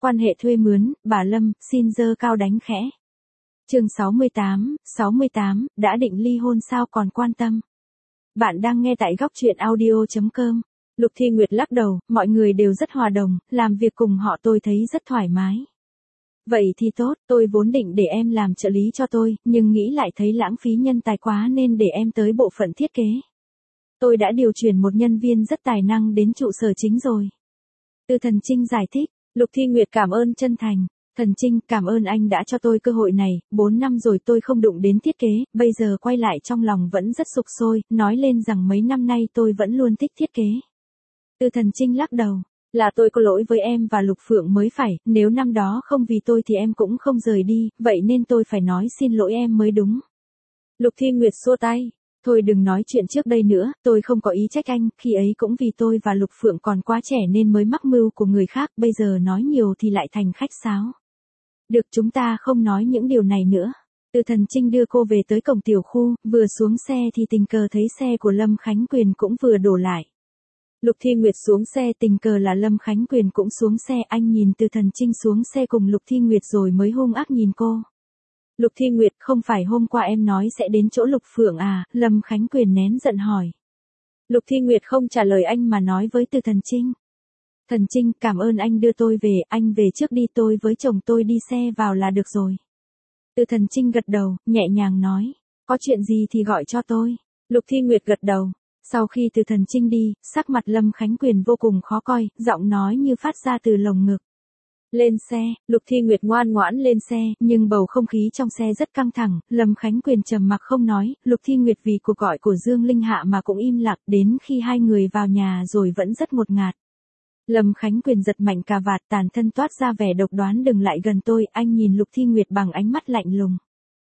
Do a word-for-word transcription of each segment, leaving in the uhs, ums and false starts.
Quan hệ thuê mướn, bà Lâm, xin dơ cao đánh khẽ. Chương sáu mươi tám, sáu mươi tám, đã định ly hôn sao còn quan tâm. Bạn đang nghe tại góc truyện audio chấm com. Lục Thi Nguyệt lắc đầu, mọi người đều rất hòa đồng, làm việc cùng họ tôi thấy rất thoải mái. Vậy thì tốt, tôi vốn định để em làm trợ lý cho tôi, nhưng nghĩ lại thấy lãng phí nhân tài quá nên để em tới bộ phận thiết kế. Tôi đã điều chuyển một nhân viên rất tài năng đến trụ sở chính rồi. Từ Thần Trinh giải thích, Lục Thi Nguyệt cảm ơn chân thành. Thần Trinh, cảm ơn anh đã cho tôi cơ hội này, bốn năm rồi tôi không đụng đến thiết kế, bây giờ quay lại trong lòng vẫn rất sục sôi, nói lên rằng mấy năm nay tôi vẫn luôn thích thiết kế. Từ Thần Trinh lắc đầu, là tôi có lỗi với em và Lục Phượng mới phải, nếu năm đó không vì tôi thì em cũng không rời đi, vậy nên tôi phải nói xin lỗi em mới đúng. Lục Thi Nguyệt xua tay, thôi đừng nói chuyện trước đây nữa, tôi không có ý trách anh, khi ấy cũng vì tôi và Lục Phượng còn quá trẻ nên mới mắc mưu của người khác, bây giờ nói nhiều thì lại thành khách sáo. Được, chúng ta không nói những điều này nữa. Từ Thần Trinh đưa cô về tới cổng tiểu khu, vừa xuống xe thì tình cờ thấy xe của Lâm Khánh Quyền cũng vừa đổ lại. Lục Thi Nguyệt xuống xe, tình cờ là Lâm Khánh Quyền cũng xuống xe, anh nhìn Từ Thần Trinh xuống xe cùng Lục Thi Nguyệt rồi mới hung ác nhìn cô. Lục Thi Nguyệt, không phải hôm qua em nói sẽ đến chỗ Lục Phượng à? Lâm Khánh Quyền nén giận hỏi. Lục Thi Nguyệt không trả lời anh mà nói với Từ Thần Trinh. Thần Trinh, cảm ơn anh đưa tôi về, anh về trước đi, tôi với chồng tôi đi xe vào là được rồi. Từ Thần Trinh gật đầu, nhẹ nhàng nói, có chuyện gì thì gọi cho tôi. Lục Thi Nguyệt gật đầu. Sau khi Từ Thần Trinh đi, sắc mặt Lâm Khánh Quyền vô cùng khó coi, giọng nói như phát ra từ lồng ngực. Lên xe, Lục Thi Nguyệt ngoan ngoãn lên xe, nhưng bầu không khí trong xe rất căng thẳng, Lâm Khánh Quyền trầm mặc không nói, Lục Thi Nguyệt vì cuộc gọi của Dương Linh Hạ mà cũng im lặng, đến khi hai người vào nhà rồi vẫn rất ngột ngạt. Lâm Khánh Quyền giật mạnh cà vạt, tàn thân toát ra vẻ độc đoán, đừng lại gần tôi, anh nhìn Lục Thi Nguyệt bằng ánh mắt lạnh lùng.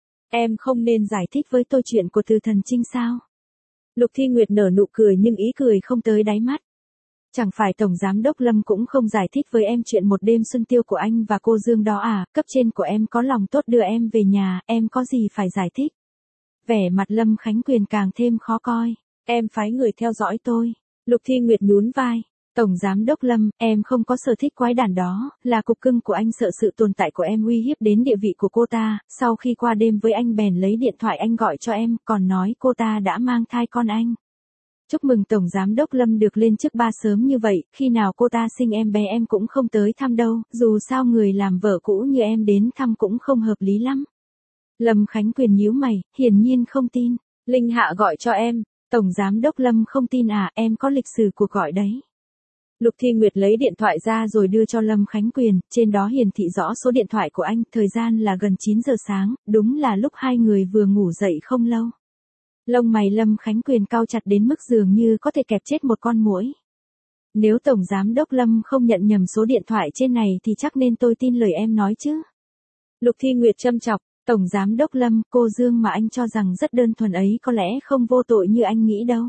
Em không nên giải thích với tôi chuyện của Từ Thần Trinh sao? Lục Thi Nguyệt nở nụ cười nhưng ý cười không tới đáy mắt. Chẳng phải Tổng Giám Đốc Lâm cũng không giải thích với em chuyện một đêm xuân tiêu của anh và cô Dương đó à, cấp trên của em có lòng tốt đưa em về nhà, em có gì phải giải thích. Vẻ mặt Lâm Khánh Quyền càng thêm khó coi, em phái người theo dõi tôi. Lục Thi Nguyệt nhún vai. Tổng Giám Đốc Lâm, em không có sở thích quái đản đó, là cục cưng của anh sợ sự tồn tại của em uy hiếp đến địa vị của cô ta, sau khi qua đêm với anh bèn lấy điện thoại anh gọi cho em, còn nói cô ta đã mang thai con anh. Chúc mừng Tổng Giám Đốc Lâm được lên chức ba sớm như vậy, khi nào cô ta sinh em bé em cũng không tới thăm đâu, dù sao người làm vợ cũ như em đến thăm cũng không hợp lý lắm. Lâm Khánh Quyền nhíu mày, hiển nhiên không tin. Linh Hạ gọi cho em, Tổng Giám Đốc Lâm không tin à, em có lịch sử cuộc gọi đấy. Lục Thi Nguyệt lấy điện thoại ra rồi đưa cho Lâm Khánh Quyền, trên đó hiển thị rõ số điện thoại của anh, thời gian là gần chín giờ sáng, đúng là lúc hai người vừa ngủ dậy không lâu. Lông mày Lâm Khánh Quyền cau chặt đến mức dường như có thể kẹp chết một con muỗi. Nếu Tổng Giám Đốc Lâm không nhận nhầm số điện thoại trên này thì chắc nên tôi tin lời em nói chứ. Lục Thi Nguyệt châm chọc, Tổng Giám Đốc Lâm, cô Dương mà anh cho rằng rất đơn thuần ấy có lẽ không vô tội như anh nghĩ đâu.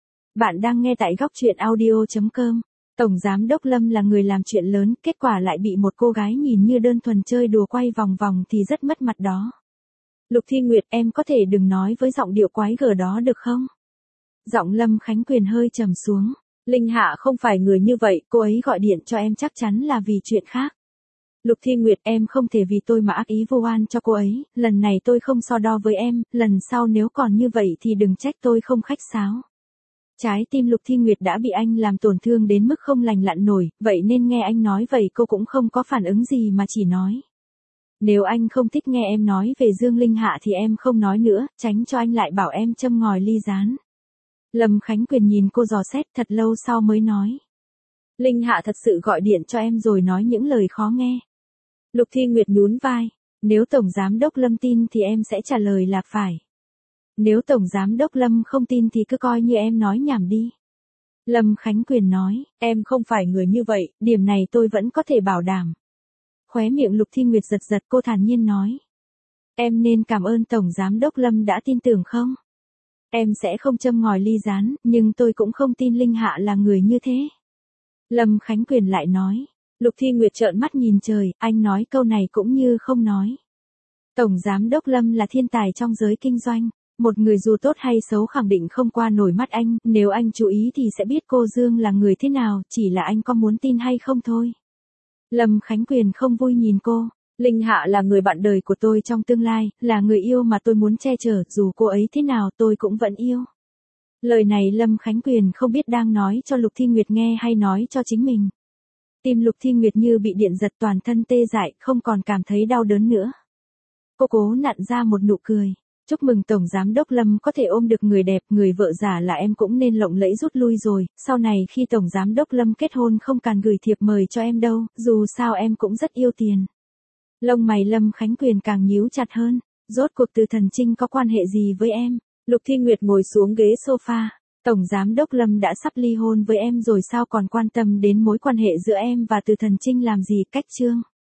Bạn đang nghe tại góc truyện audio chấm com. Tổng Giám Đốc Lâm là người làm chuyện lớn, kết quả lại bị một cô gái nhìn như đơn thuần chơi đùa quay vòng vòng thì rất mất mặt đó. Lục Thi Nguyệt, em có thể đừng nói với giọng điệu quái gở đó được không? Giọng Lâm Khánh Quyền hơi trầm xuống. Linh Hạ không phải người như vậy, cô ấy gọi điện cho em chắc chắn là vì chuyện khác. Lục Thi Nguyệt, em không thể vì tôi mà ác ý vô oan cho cô ấy, lần này tôi không so đo với em, lần sau nếu còn như vậy thì đừng trách tôi không khách sáo. Trái tim Lục Thi Nguyệt đã bị anh làm tổn thương đến mức không lành lặn nổi, vậy nên nghe anh nói vậy cô cũng không có phản ứng gì mà chỉ nói. Nếu anh không thích nghe em nói về Dương Linh Hạ thì em không nói nữa, tránh cho anh lại bảo em châm ngòi ly gián. Lâm Khánh Quyền nhìn cô dò xét thật lâu sau mới nói. Linh Hạ thật sự gọi điện cho em rồi nói những lời khó nghe. Lục Thi Nguyệt nhún vai, nếu Tổng Giám Đốc Lâm tin thì em sẽ trả lời là phải. Nếu Tổng Giám Đốc Lâm không tin thì cứ coi như em nói nhảm đi. Lâm Khánh Quyền nói, em không phải người như vậy, điểm này tôi vẫn có thể bảo đảm. Khóe miệng Lục Thi Nguyệt giật giật, cô thản nhiên nói. Em nên cảm ơn Tổng Giám Đốc Lâm đã tin tưởng không? Em sẽ không châm ngòi ly gián, nhưng tôi cũng không tin Linh Hạ là người như thế. Lâm Khánh Quyền lại nói. Lục Thi Nguyệt trợn mắt nhìn trời, anh nói câu này cũng như không nói. Tổng Giám Đốc Lâm là thiên tài trong giới kinh doanh. Một người dù tốt hay xấu khẳng định không qua nổi mắt anh, nếu anh chú ý thì sẽ biết cô Dương là người thế nào, chỉ là anh có muốn tin hay không thôi. Lâm Khánh Quyền không vui nhìn cô. Linh Hạ là người bạn đời của tôi trong tương lai, là người yêu mà tôi muốn che chở, dù cô ấy thế nào tôi cũng vẫn yêu. Lời này Lâm Khánh Quyền không biết đang nói cho Lục Thi Nguyệt nghe hay nói cho chính mình. Tim Lục Thi Nguyệt như bị điện giật, toàn thân tê dại, không còn cảm thấy đau đớn nữa. Cô cố nặn ra một nụ cười. Chúc mừng Tổng Giám Đốc Lâm có thể ôm được người đẹp, người vợ giả là em cũng nên lộng lẫy rút lui rồi, sau này khi Tổng Giám Đốc Lâm kết hôn không cần gửi thiệp mời cho em đâu, dù sao em cũng rất yêu tiền. Lông mày Lâm Khánh Quyền càng nhíu chặt hơn, rốt cuộc Từ Thần Trinh có quan hệ gì với em? Lục Thi Nguyệt ngồi xuống ghế sofa, Tổng Giám Đốc Lâm đã sắp ly hôn với em rồi sao còn quan tâm đến mối quan hệ giữa em và Từ Thần Trinh làm gì? Cách chương